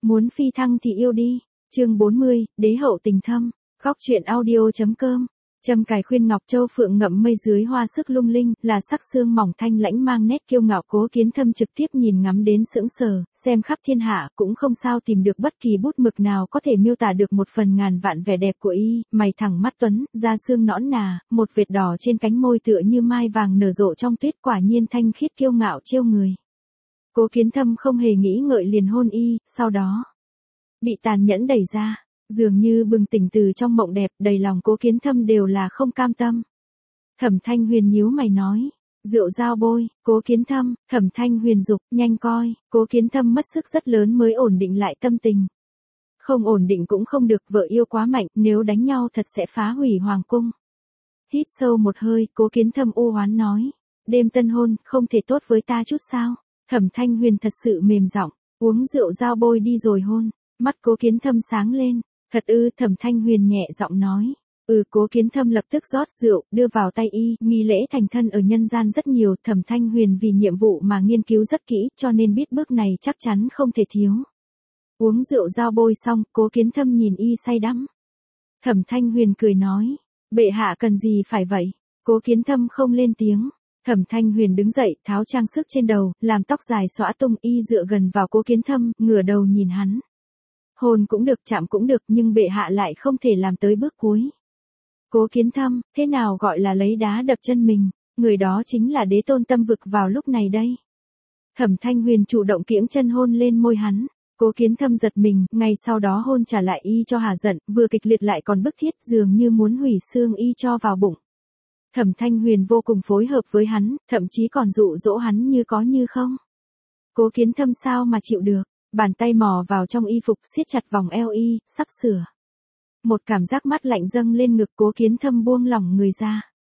Muốn phi thăng thì yêu đi. Chương 40, đế hậu tình thâm. Góc truyện audio.com. Trâm cài khuyên ngọc châu phượng ngậm mây dưới hoa sức lung linh, là sắc xương mỏng thanh lãnh mang nét kiêu ngạo. Cố Kiến Thâm trực tiếp nhìn ngắm đến sững sờ, xem khắp thiên hạ cũng không sao tìm được bất kỳ bút mực nào có thể miêu tả được một phần ngàn vạn vẻ đẹp của y, mày thẳng mắt tuấn, da xương nõn nà, một vệt đỏ trên cánh môi tựa như mai vàng nở rộ trong tuyết, quả nhiên thanh khiết kiêu ngạo trêu người. Cố Kiến Thâm không hề nghĩ ngợi liền hôn y, sau đó bị tàn nhẫn đẩy ra. Dường như bừng tỉnh từ trong mộng đẹp, đầy lòng Cố Kiến Thâm đều là không cam tâm. Thẩm Thanh Huyền nhíu mày nói, rượu dao bôi. Cố Kiến Thâm. Thẩm Thanh Huyền dục, nhanh coi. Cố Kiến Thâm mất sức rất lớn mới ổn định lại tâm tình. Không ổn định cũng không được, vợ yêu quá mạnh, nếu đánh nhau thật sẽ phá hủy hoàng cung. Hít sâu một hơi, Cố Kiến Thâm u oán nói, đêm tân hôn, không thể tốt với ta chút sao? Thẩm Thanh Huyền thật sự mềm giọng, uống rượu dao bôi đi rồi hôn. Mắt Cố Kiến Thâm sáng lên. Thật ư? Thẩm Thanh Huyền nhẹ giọng nói. Cố Kiến Thâm lập tức rót rượu, đưa vào tay y. Nghi lễ thành thân ở nhân gian rất nhiều, Thẩm Thanh Huyền vì nhiệm vụ mà nghiên cứu rất kỹ, cho nên biết bước này chắc chắn không thể thiếu. Uống rượu dao bôi xong, Cố Kiến Thâm nhìn y say đắm. Thẩm Thanh Huyền cười nói, bệ hạ cần gì phải vậy? Cố Kiến Thâm không lên tiếng. Thẩm Thanh Huyền đứng dậy, tháo trang sức trên đầu, làm tóc dài xõa tung, y dựa gần vào Cố Kiến Thâm, ngửa đầu nhìn hắn. Hôn cũng được, chạm cũng được, nhưng bệ hạ lại không thể làm tới bước cuối. Cố Kiến Thâm, thế nào gọi là lấy đá đập chân mình? Người đó chính là đế tôn Tâm Vực vào lúc này đây. Thẩm Thanh Huyền chủ động kiễng chân hôn lên môi hắn. Cố Kiến Thâm giật mình, ngay sau đó hôn trả lại y cho hà giận, vừa kịch liệt lại còn bức thiết, dường như muốn hủy xương y cho vào bụng. Thẩm Thanh Huyền vô cùng phối hợp với hắn, thậm chí còn dụ dỗ hắn như có như không. Cố Kiến Thâm sao mà chịu được? Bàn tay mò vào trong y phục, siết chặt vòng eo y, sắp sửa. Một cảm giác mát lạnh dâng lên ngực, Cố Kiến Thâm buông lỏng người ra.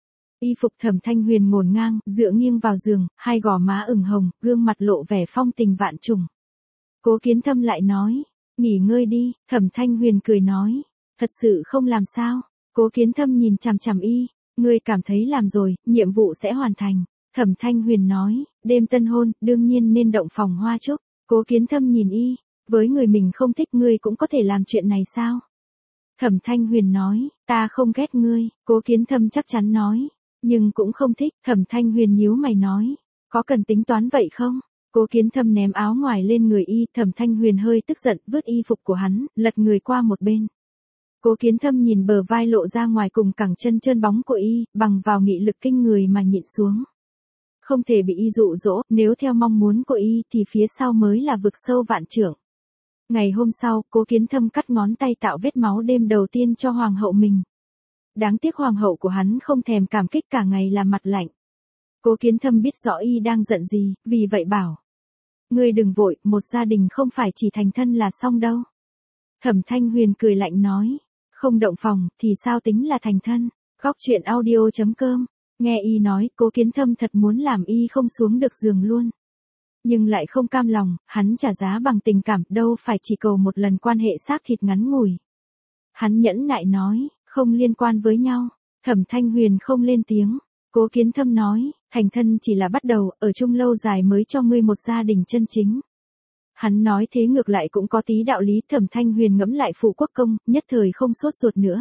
Y phục Thẩm Thanh Huyền ngổn ngang, dựa nghiêng vào giường, hai gò má ửng hồng, gương mặt lộ vẻ phong tình vạn trùng. Cố Kiến Thâm lại nói, nghỉ ngơi đi. Thẩm Thanh Huyền cười nói, thật sự không làm sao? Cố Kiến Thâm nhìn chằm chằm y, ngươi cảm thấy làm rồi, nhiệm vụ sẽ hoàn thành. Thẩm Thanh Huyền nói, đêm tân hôn, đương nhiên nên động phòng hoa chúc. Cố Kiến Thâm nhìn y, với người mình không thích ngươi cũng có thể làm chuyện này sao? Thẩm Thanh Huyền nói, ta không ghét ngươi. Cố Kiến Thâm chắc chắn nói, nhưng cũng không thích. Thẩm Thanh Huyền nhíu mày nói, có cần tính toán vậy không? Cố Kiến Thâm ném áo ngoài lên người y, Thẩm Thanh Huyền hơi tức giận, vứt y phục của hắn, lật người qua một bên. Cố Kiến Thâm nhìn bờ vai lộ ra ngoài cùng cẳng chân trơn bóng của y, bằng vào nghị lực kinh người mà nhịn xuống. Không thể bị y dụ dỗ, nếu theo mong muốn của y thì phía sau mới là vực sâu vạn trượng. Ngày hôm sau, Cố Kiến Thâm cắt ngón tay tạo vết máu đêm đầu tiên cho hoàng hậu mình. Đáng tiếc hoàng hậu của hắn không thèm cảm kích, cả ngày là mặt lạnh. Cố Kiến Thâm biết rõ y đang giận gì, vì vậy bảo, ngươi đừng vội, một gia đình không phải chỉ thành thân là xong đâu. Thẩm Thanh Huyền cười lạnh nói, không động phòng thì sao tính là thành thân? Góc truyện audio.com. Nghe y nói, Cố Kiến Thâm thật muốn làm y không xuống được giường luôn. Nhưng lại không cam lòng, hắn trả giá bằng tình cảm, đâu phải chỉ cầu một lần quan hệ xác thịt ngắn ngủi. Hắn nhẫn nại nói, không liên quan với nhau. Thẩm Thanh Huyền không lên tiếng. Cố Kiến Thâm nói, thành thân chỉ là bắt đầu, ở chung lâu dài mới cho ngươi một gia đình chân chính. Hắn nói thế ngược lại cũng có tí đạo lý. Thẩm Thanh Huyền ngẫm lại phụ quốc công, nhất thời không sốt ruột nữa.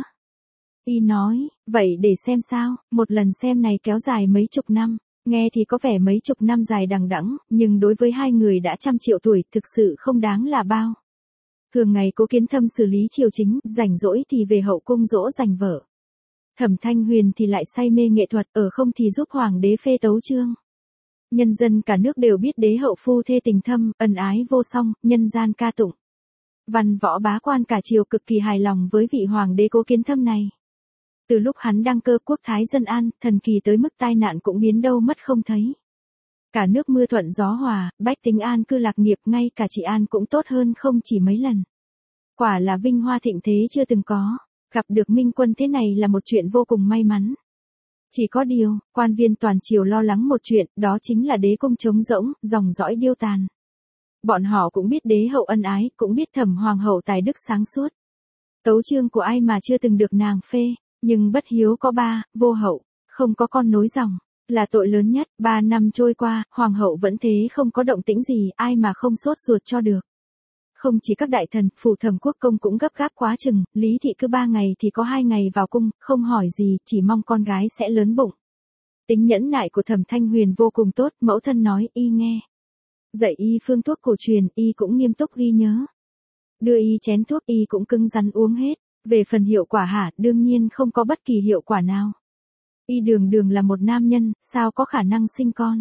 Y nói, vậy để xem sao, một lần xem này kéo dài mấy chục năm, nghe thì có vẻ mấy chục năm dài đằng đẵng, nhưng đối với hai người đã trăm triệu tuổi thực sự không đáng là bao. Thường ngày Cố Kiến Thâm xử lý triều chính, rảnh rỗi thì về hậu cung dỗ dành vợ. Thẩm Thanh Huyền thì lại say mê nghệ thuật, ở không thì giúp hoàng đế phê tấu chương. Nhân dân cả nước đều biết đế hậu phu thê tình thâm, ân ái vô song, nhân gian ca tụng. Văn võ bá quan cả triều cực kỳ hài lòng với vị hoàng đế Cố Kiến Thâm này. Từ lúc hắn đăng cơ, quốc thái dân an, thần kỳ tới mức tai nạn cũng biến đâu mất không thấy. Cả nước mưa thuận gió hòa, bách tính an cư lạc nghiệp, ngay cả trị an cũng tốt hơn không chỉ mấy lần. Quả là vinh hoa thịnh thế chưa từng có, gặp được minh quân thế này là một chuyện vô cùng may mắn. Chỉ có điều, quan viên toàn triều lo lắng một chuyện, đó chính là đế cung trống rỗng, dòng dõi điêu tàn. Bọn họ cũng biết đế hậu ân ái, cũng biết Thẩm hoàng hậu tài đức sáng suốt. Tấu chương của ai mà chưa từng được nàng phê. Nhưng bất hiếu có ba, vô hậu, không có con nối dòng, là tội lớn nhất. 3 năm trôi qua, hoàng hậu vẫn thế không có động tĩnh gì, ai mà không sốt ruột cho được. Không chỉ các đại thần, phủ Thẩm Quốc công cũng gấp gáp quá chừng, Lý thị cứ 3 ngày thì có 2 ngày vào cung, không hỏi gì, chỉ mong con gái sẽ lớn bụng. Tính nhẫn nại của Thẩm Thanh Huyền vô cùng tốt, mẫu thân nói y nghe. Dạy y phương thuốc cổ truyền, y cũng nghiêm túc ghi nhớ. Đưa y chén thuốc y cũng cứng rắn uống hết. Về phần hiệu quả hả, đương nhiên không có bất kỳ hiệu quả nào. Y đường đường là một nam nhân, sao có khả năng sinh con.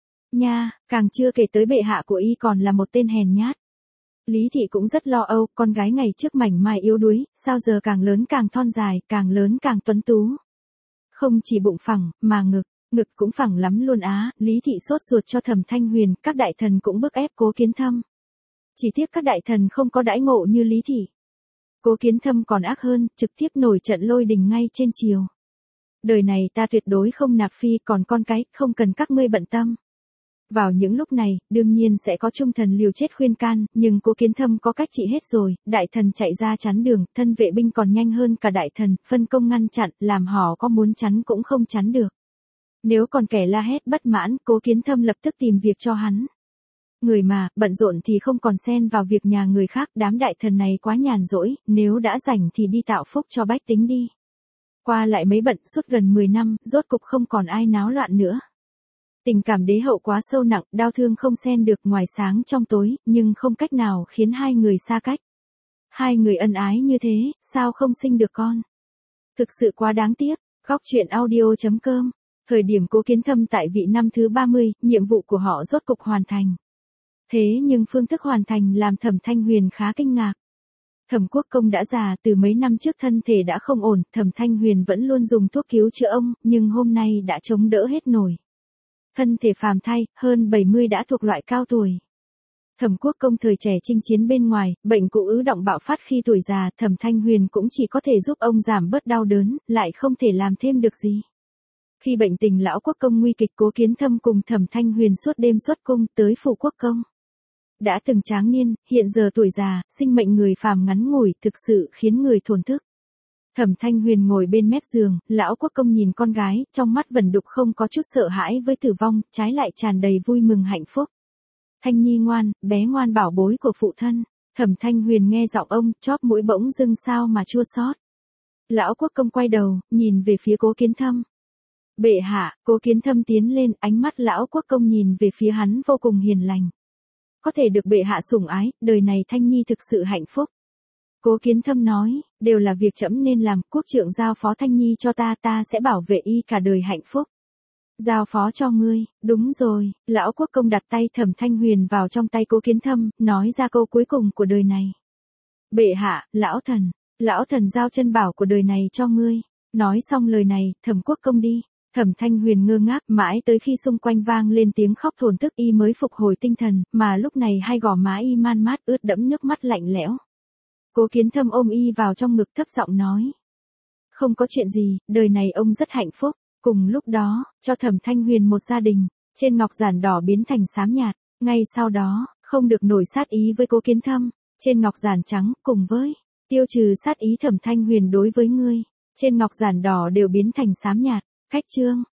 Nha, càng chưa kể tới bệ hạ của y còn là một tên hèn nhát. Lý thị cũng rất lo âu, con gái ngày trước mảnh mai yếu đuối, sao giờ càng lớn càng thon dài, càng lớn càng tuấn tú. Không chỉ bụng phẳng, mà ngực cũng phẳng lắm luôn á. Lý thị sốt ruột cho Thẩm Thanh Huyền, các đại thần cũng bức ép Cố Kiến Thâm. Chỉ tiếc các đại thần không có đãi ngộ như Lý thị. Cố Kiến Thâm còn ác hơn, trực tiếp nổi trận lôi đình ngay trên triều. Đời này ta tuyệt đối không nạp phi, còn con cái, không cần các ngươi bận tâm. Vào những lúc này, đương nhiên sẽ có trung thần liều chết khuyên can, nhưng Cố Kiến Thâm có cách trị hết rồi, đại thần chạy ra chắn đường, thân vệ binh còn nhanh hơn cả đại thần, phân công ngăn chặn, làm họ có muốn chắn cũng không chắn được. Nếu còn kẻ la hét bất mãn, Cố Kiến Thâm lập tức tìm việc cho hắn. Người mà, bận rộn thì không còn xen vào việc nhà người khác, đám đại thần này quá nhàn rỗi, nếu đã rảnh thì đi tạo phúc cho bách tính đi. Qua lại mấy bận suốt gần 10 năm, rốt cục không còn ai náo loạn nữa. Tình cảm đế hậu quá sâu nặng, đau thương không xen được, ngoài sáng trong tối, nhưng không cách nào khiến hai người xa cách. Hai người ân ái như thế, sao không sinh được con? Thực sự quá đáng tiếc. Góc truyện audio.com. Thời điểm Cố Kiến Thâm tại vị năm thứ 30, nhiệm vụ của họ rốt cục hoàn thành. Thế nhưng phương thức hoàn thành làm Thẩm Thanh Huyền khá kinh ngạc. Thẩm Quốc công đã già, từ mấy năm trước thân thể đã không ổn, Thẩm Thanh Huyền vẫn luôn dùng thuốc cứu chữa ông, nhưng hôm nay đã chống đỡ hết nổi. Thân thể phàm thai, hơn 70 đã thuộc loại cao tuổi. Thẩm Quốc công thời trẻ chinh chiến bên ngoài, bệnh cũ ứ động bạo phát khi tuổi già, Thẩm Thanh Huyền cũng chỉ có thể giúp ông giảm bớt đau đớn, lại không thể làm thêm được gì. Khi bệnh tình lão Quốc công nguy kịch, Cố Kiến Thâm cùng Thẩm Thanh Huyền suốt đêm xuất cung tới phủ Quốc công. Đã từng tráng niên, hiện giờ tuổi già, sinh mệnh người phàm ngắn ngủi, thực sự khiến người thổn thức. Thẩm Thanh Huyền ngồi bên mép giường, lão Quốc công nhìn con gái, trong mắt vẩn đục không có chút sợ hãi với tử vong, trái lại tràn đầy vui mừng hạnh phúc. Thanh Nhi ngoan, bé ngoan bảo bối của phụ thân. Thẩm Thanh Huyền nghe giọng ông, chóp mũi bỗng dưng sao mà chua xót. Lão Quốc công quay đầu, nhìn về phía Cố Kiến Thâm. Bệ hạ, Cố Kiến Thâm tiến lên, ánh mắt lão Quốc công nhìn về phía hắn vô cùng hiền lành. Có thể được bệ hạ sủng ái, đời này Thanh Nhi thực sự hạnh phúc. Cố Kiến Thâm nói, đều là việc trẫm nên làm, quốc trượng giao phó Thanh Nhi cho ta, ta sẽ bảo vệ y cả đời hạnh phúc. Giao phó cho ngươi, đúng rồi, lão Quốc công đặt tay Thẩm Thanh Huyền vào trong tay Cố Kiến Thâm, nói ra câu cuối cùng của đời này. Bệ hạ, lão thần giao chân bảo của đời này cho ngươi. Nói xong lời này, Thẩm Quốc công đi. Thẩm Thanh Huyền ngơ ngác, mãi tới khi xung quanh vang lên tiếng khóc thổn thức y mới phục hồi tinh thần, mà lúc này hai gò má y man mát ướt đẫm nước mắt lạnh lẽo. Cố Kiến Thâm ôm y vào trong ngực thấp giọng nói. Không có chuyện gì, đời này ông rất hạnh phúc. Cùng lúc đó, cho Thẩm Thanh Huyền một gia đình, trên ngọc giản đỏ biến thành xám nhạt, ngay sau đó, không được nổi sát ý với Cố Kiến Thâm, trên ngọc giản trắng, cùng với, tiêu trừ sát ý Thẩm Thanh Huyền đối với ngươi, trên ngọc giản đỏ đều biến thành xám nhạt, cách chương.